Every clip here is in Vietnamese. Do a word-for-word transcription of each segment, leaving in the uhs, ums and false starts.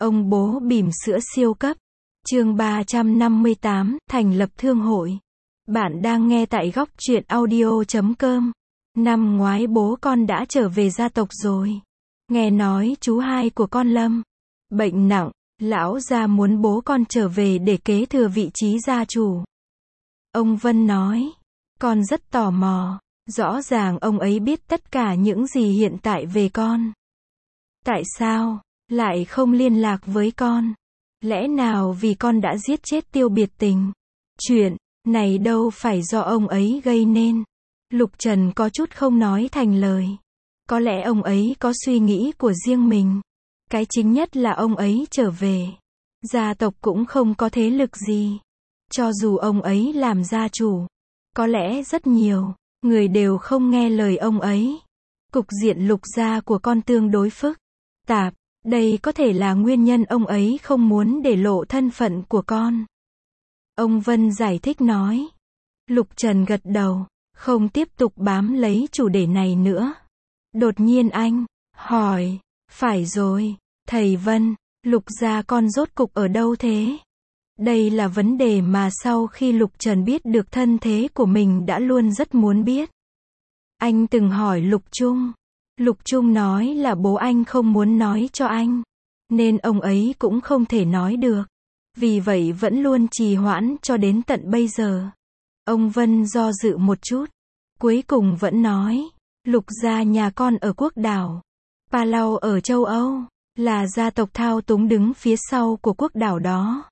Ông bố bỉm sữa siêu cấp. Chương ba trăm năm mươi tám, thành lập thương hội. Bạn đang nghe tại góc truyện audio chấm com. Năm ngoái bố con đã trở về gia tộc rồi. Nghe nói chú hai của con Lâm bệnh nặng, lão gia muốn bố con trở về để kế thừa vị trí gia chủ. Ông Vân nói, con rất tò mò, rõ ràng ông ấy biết tất cả những gì hiện tại về con. Tại sao lại không liên lạc với con? Lẽ nào vì con đã giết chết Tiêu Biệt Tình? Chuyện này đâu phải do ông ấy gây nên. Lục Trần có chút không nói thành lời. Có lẽ ông ấy có suy nghĩ của riêng mình. Cái chính nhất là ông ấy trở về, gia tộc cũng không có thế lực gì. Cho dù ông ấy làm gia chủ, có lẽ rất nhiều người đều không nghe lời ông ấy. Cục diện Lục gia của con tương đối phức tạp. Đây có thể là nguyên nhân ông ấy không muốn để lộ thân phận của con. Ông Vân giải thích nói. Lục Trần gật đầu, không tiếp tục bám lấy chủ đề này nữa. Đột nhiên anh hỏi, phải rồi, thầy Vân, Lục gia con rốt cục ở đâu thế? Đây là vấn đề mà sau khi Lục Trần biết được thân thế của mình đã luôn rất muốn biết. Anh từng hỏi Lục Trung. Lục Trung nói là bố anh không muốn nói cho anh, nên ông ấy cũng không thể nói được. Vì vậy vẫn luôn trì hoãn cho đến tận bây giờ. Ông Vân do dự một chút, cuối cùng vẫn nói, Lục gia nhà con ở quốc đảo Palau ở châu Âu, là gia tộc thao túng đứng phía sau của quốc đảo đó.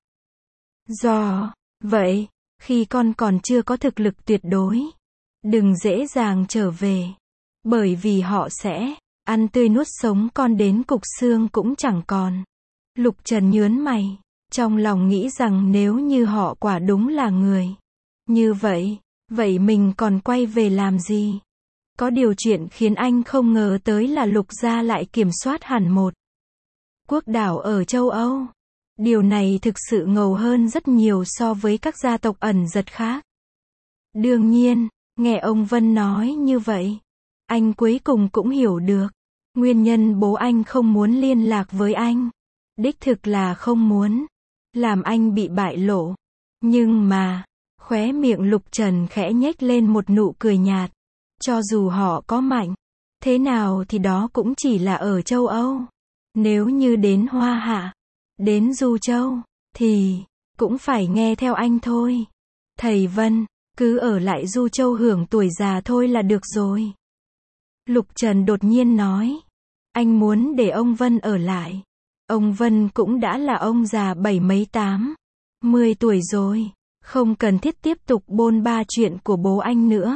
Do vậy, khi con còn chưa có thực lực tuyệt đối, đừng dễ dàng trở về. Bởi vì họ sẽ ăn tươi nuốt sống con đến cục xương cũng chẳng còn. Lục Trần nhớn mày, trong lòng nghĩ rằng nếu như họ quả đúng là người như vậy, vậy mình còn quay về làm gì? Có điều chuyện khiến anh không ngờ tới là Lục gia lại kiểm soát hẳn một quốc đảo ở châu Âu. Điều này thực sự ngầu hơn rất nhiều so với các gia tộc ẩn giật khác. Đương nhiên, nghe ông Vân nói như vậy, anh cuối cùng cũng hiểu được nguyên nhân bố anh không muốn liên lạc với anh. Đích thực là không muốn làm anh bị bại lộ. Nhưng mà, khóe miệng Lục Trần khẽ nhếch lên một nụ cười nhạt. Cho dù họ có mạnh thế nào thì đó cũng chỉ là ở châu Âu. Nếu như đến Hoa Hạ, đến Du Châu, thì cũng phải nghe theo anh thôi. Thầy Vân, cứ ở lại Du Châu hưởng tuổi già thôi là được rồi. Lục Trần đột nhiên nói. Anh muốn để ông Vân ở lại. Ông Vân cũng đã là ông già bảy mấy tám, mười tuổi rồi. Không cần thiết tiếp tục bôn ba chuyện của bố anh nữa.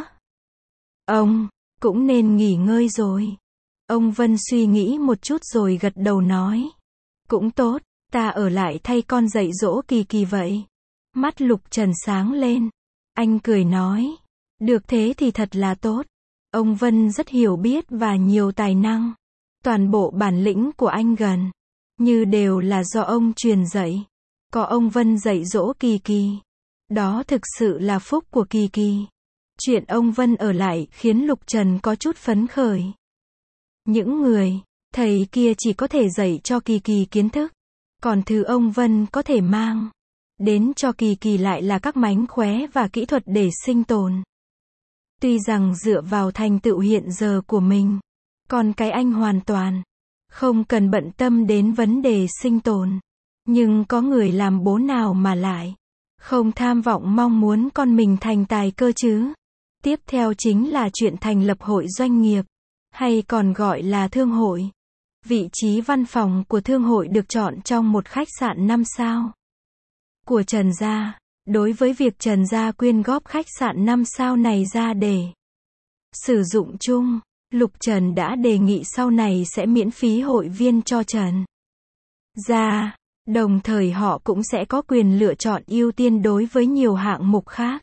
Ông cũng nên nghỉ ngơi rồi. Ông Vân suy nghĩ một chút rồi gật đầu nói. Cũng tốt, ta ở lại thay con dạy dỗ Kỳ Kỳ vậy. Mắt Lục Trần sáng lên. Anh cười nói. Được thế thì thật là tốt. Ông Vân rất hiểu biết và nhiều tài năng. Toàn bộ bản lĩnh của anh gần như đều là do ông truyền dạy. Có ông Vân dạy dỗ Kỳ Kỳ, đó thực sự là phúc của Kỳ Kỳ. Chuyện ông Vân ở lại khiến Lục Trần có chút phấn khởi. Những người thầy kia chỉ có thể dạy cho Kỳ Kỳ kiến thức, còn thứ ông Vân có thể mang đến cho Kỳ Kỳ lại là các mánh khóe và kỹ thuật để sinh tồn. Tuy rằng dựa vào thành tựu hiện giờ của mình, còn cái anh hoàn toàn không cần bận tâm đến vấn đề sinh tồn. Nhưng có người làm bố nào mà lại không tham vọng mong muốn con mình thành tài cơ chứ? Tiếp theo chính là chuyện thành lập hội doanh nghiệp, hay còn gọi là thương hội. Vị trí văn phòng của thương hội được chọn trong một khách sạn năm sao của Trần gia. Đối với việc Trần gia quyên góp khách sạn năm sao này ra để sử dụng chung, Lục Trần đã đề nghị sau này sẽ miễn phí hội viên cho Trần gia, đồng thời họ cũng sẽ có quyền lựa chọn ưu tiên đối với nhiều hạng mục khác.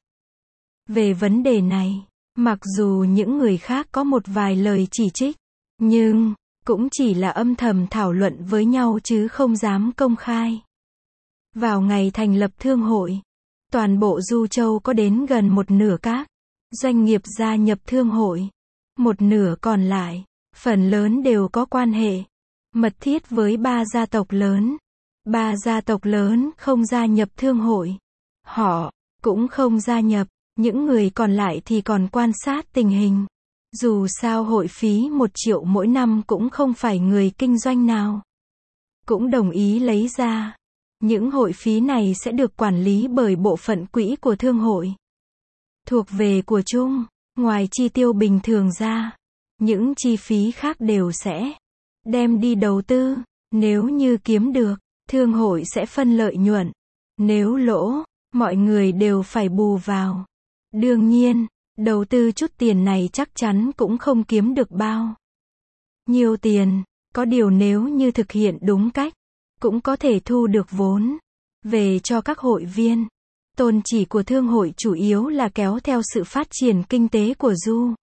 Về vấn đề này, mặc dù những người khác có một vài lời chỉ trích, nhưng cũng chỉ là âm thầm thảo luận với nhau chứ không dám công khai. Vào ngày thành lập thương hội, toàn bộ Du Châu có đến gần một nửa các doanh nghiệp gia nhập thương hội. Một nửa còn lại, phần lớn đều có quan hệ mật thiết với ba gia tộc lớn. Ba gia tộc lớn không gia nhập thương hội. Họ cũng không gia nhập, những người còn lại thì còn quan sát tình hình. Dù sao hội phí một triệu mỗi năm cũng không phải người kinh doanh nào cũng đồng ý lấy ra. Những hội phí này sẽ được quản lý bởi bộ phận quỹ của thương hội, thuộc về của chung. Ngoài chi tiêu bình thường ra, những chi phí khác đều sẽ đem đi đầu tư. Nếu như kiếm được, thương hội sẽ phân lợi nhuận. Nếu lỗ, mọi người đều phải bù vào. Đương nhiên, đầu tư chút tiền này chắc chắn cũng không kiếm được bao nhiều tiền. Có điều nếu như thực hiện đúng cách, cũng có thể thu được vốn về cho các hội viên. Tôn chỉ của thương hội chủ yếu là kéo theo sự phát triển kinh tế của Du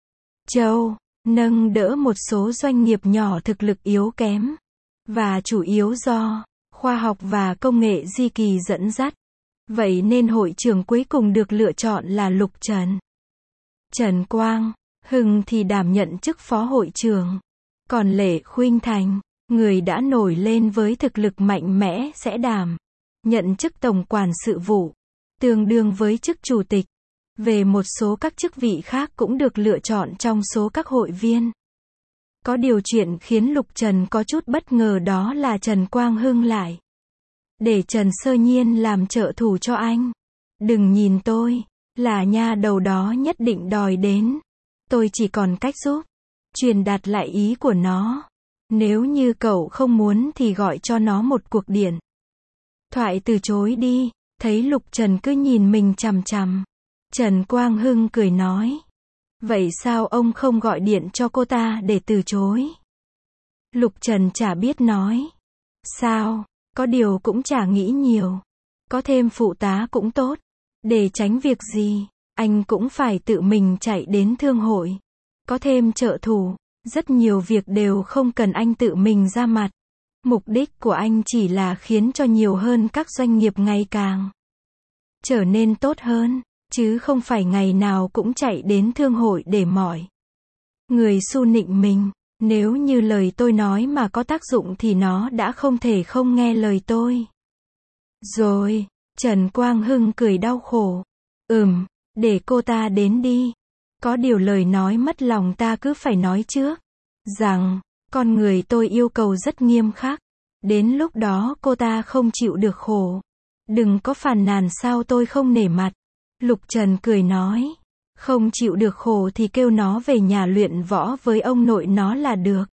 Châu, nâng đỡ một số doanh nghiệp nhỏ thực lực yếu kém, và chủ yếu do khoa học và công nghệ Di Kỳ dẫn dắt. Vậy nên hội trưởng cuối cùng được lựa chọn là Lục Trần. Trần Quang Hưng thì đảm nhận chức phó hội trưởng. Còn Lệ Khuynh Thành, người đã nổi lên với thực lực mạnh mẽ sẽ đảm nhận chức tổng quản sự vụ, tương đương với chức chủ tịch. Về một số các chức vị khác cũng được lựa chọn trong số các hội viên. Có điều chuyện khiến Lục Trần có chút bất ngờ đó là Trần Quang Hưng lại để Trần Sơ Nhiên làm trợ thủ cho anh. Đừng nhìn tôi là nha đầu đó nhất định đòi đến. Tôi chỉ còn cách giúp truyền đạt lại ý của nó. Nếu như cậu không muốn thì gọi cho nó một cuộc điện thoại từ chối đi. Thấy Lục Trần cứ nhìn mình chằm chằm, Trần Quang Hưng cười nói. Vậy sao ông không gọi điện cho cô ta để từ chối? Lục Trần chả biết nói sao, có điều cũng chả nghĩ nhiều. Có thêm phụ tá cũng tốt. Để tránh việc gì, anh cũng phải tự mình chạy đến thương hội. Có thêm trợ thủ, rất nhiều việc đều không cần anh tự mình ra mặt. Mục đích của anh chỉ là khiến cho nhiều hơn các doanh nghiệp ngày càng trở nên tốt hơn, chứ không phải ngày nào cũng chạy đến thương hội để mỏi người su nịnh mình. Nếu như lời tôi nói mà có tác dụng thì nó đã không thể không nghe lời tôi rồi. Trần Quang Hưng cười đau khổ. Ừm, để cô ta đến đi. Có điều lời nói mất lòng ta cứ phải nói trước rằng con người tôi yêu cầu rất nghiêm khắc. Đến lúc đó cô ta không chịu được khổ, đừng có phàn nàn sao tôi không nể mặt. Lục Trần cười nói. Không chịu được khổ thì kêu nó về nhà luyện võ với ông nội nó là được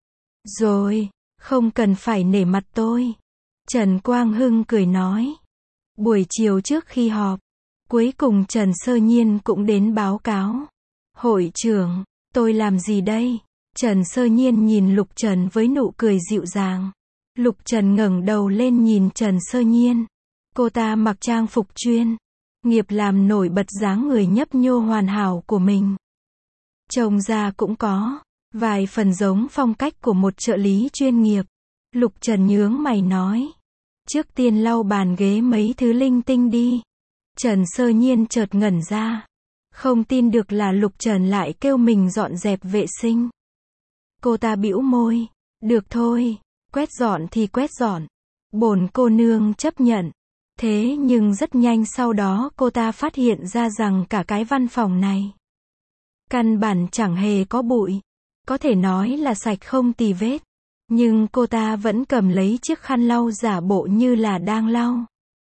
rồi, không cần phải nể mặt tôi. Trần Quang Hưng cười nói. Buổi chiều trước khi họp, cuối cùng Trần Sơ Nhiên cũng đến báo cáo. Hội trưởng, tôi làm gì đây? Trần Sơ Nhiên nhìn Lục Trần với nụ cười dịu dàng. Lục Trần ngẩng đầu lên nhìn Trần Sơ Nhiên. Cô ta mặc trang phục chuyên nghiệp làm nổi bật dáng người nhấp nhô hoàn hảo của mình. Trông ra cũng có vài phần giống phong cách của một trợ lý chuyên nghiệp. Lục Trần nhướng mày nói. Trước tiên lau bàn ghế mấy thứ linh tinh đi. Trần Sơ Nhiên chợt ngẩn ra. Không tin được là Lục Trần lại kêu mình dọn dẹp vệ sinh. Cô ta bĩu môi. Được thôi, quét dọn thì quét dọn. Bổn cô nương chấp nhận. Thế nhưng rất nhanh sau đó cô ta phát hiện ra rằng cả cái văn phòng này căn bản chẳng hề có bụi. Có thể nói là sạch không tì vết. Nhưng cô ta vẫn cầm lấy chiếc khăn lau giả bộ như là đang lau.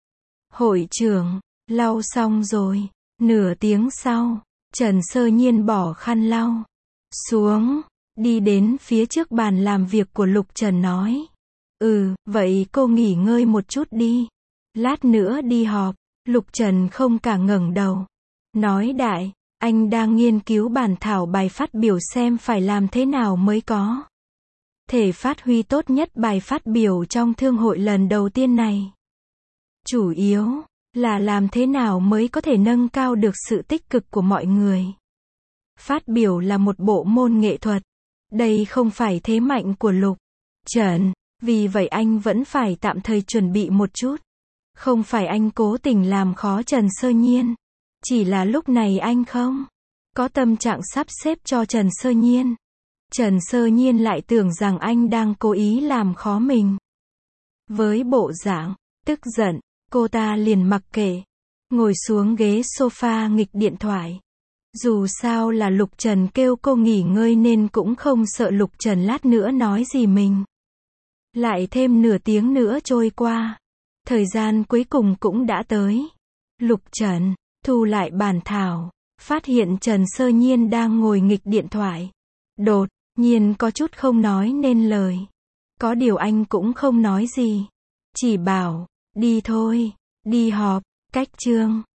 Hội trưởng, lau xong rồi. Nửa tiếng sau, Trần Sơ Nhiên bỏ khăn lau xuống, đi đến phía trước bàn làm việc của Lục Trần nói. Ừ, vậy cô nghỉ ngơi một chút đi. Lát nữa đi họp. Lục Trần không cả ngẩng đầu. Nói đại, anh đang nghiên cứu bản thảo bài phát biểu xem phải làm thế nào mới có thể phát huy tốt nhất bài phát biểu trong thương hội lần đầu tiên này. Chủ yếu là làm thế nào mới có thể nâng cao được sự tích cực của mọi người. Phát biểu là một bộ môn nghệ thuật. Đây không phải thế mạnh của Lục Trần, vì vậy anh vẫn phải tạm thời chuẩn bị một chút. Không phải anh cố tình làm khó Trần Sơ Nhiên, chỉ là lúc này anh không có tâm trạng sắp xếp cho Trần Sơ Nhiên. Trần Sơ Nhiên lại tưởng rằng anh đang cố ý làm khó mình. Với bộ dạng tức giận, cô ta liền mặc kệ, ngồi xuống ghế sofa nghịch điện thoại. Dù sao là Lục Trần kêu cô nghỉ ngơi nên cũng không sợ Lục Trần lát nữa nói gì mình. Lại thêm nửa tiếng nữa trôi qua. Thời gian cuối cùng cũng đã tới. Lục Trần thu lại bản thảo, phát hiện Trần Sơ Nhiên đang ngồi nghịch điện thoại. Đột nhiên có chút không nói nên lời. Có điều anh cũng không nói gì. Chỉ bảo, đi thôi, đi họp, cách chương.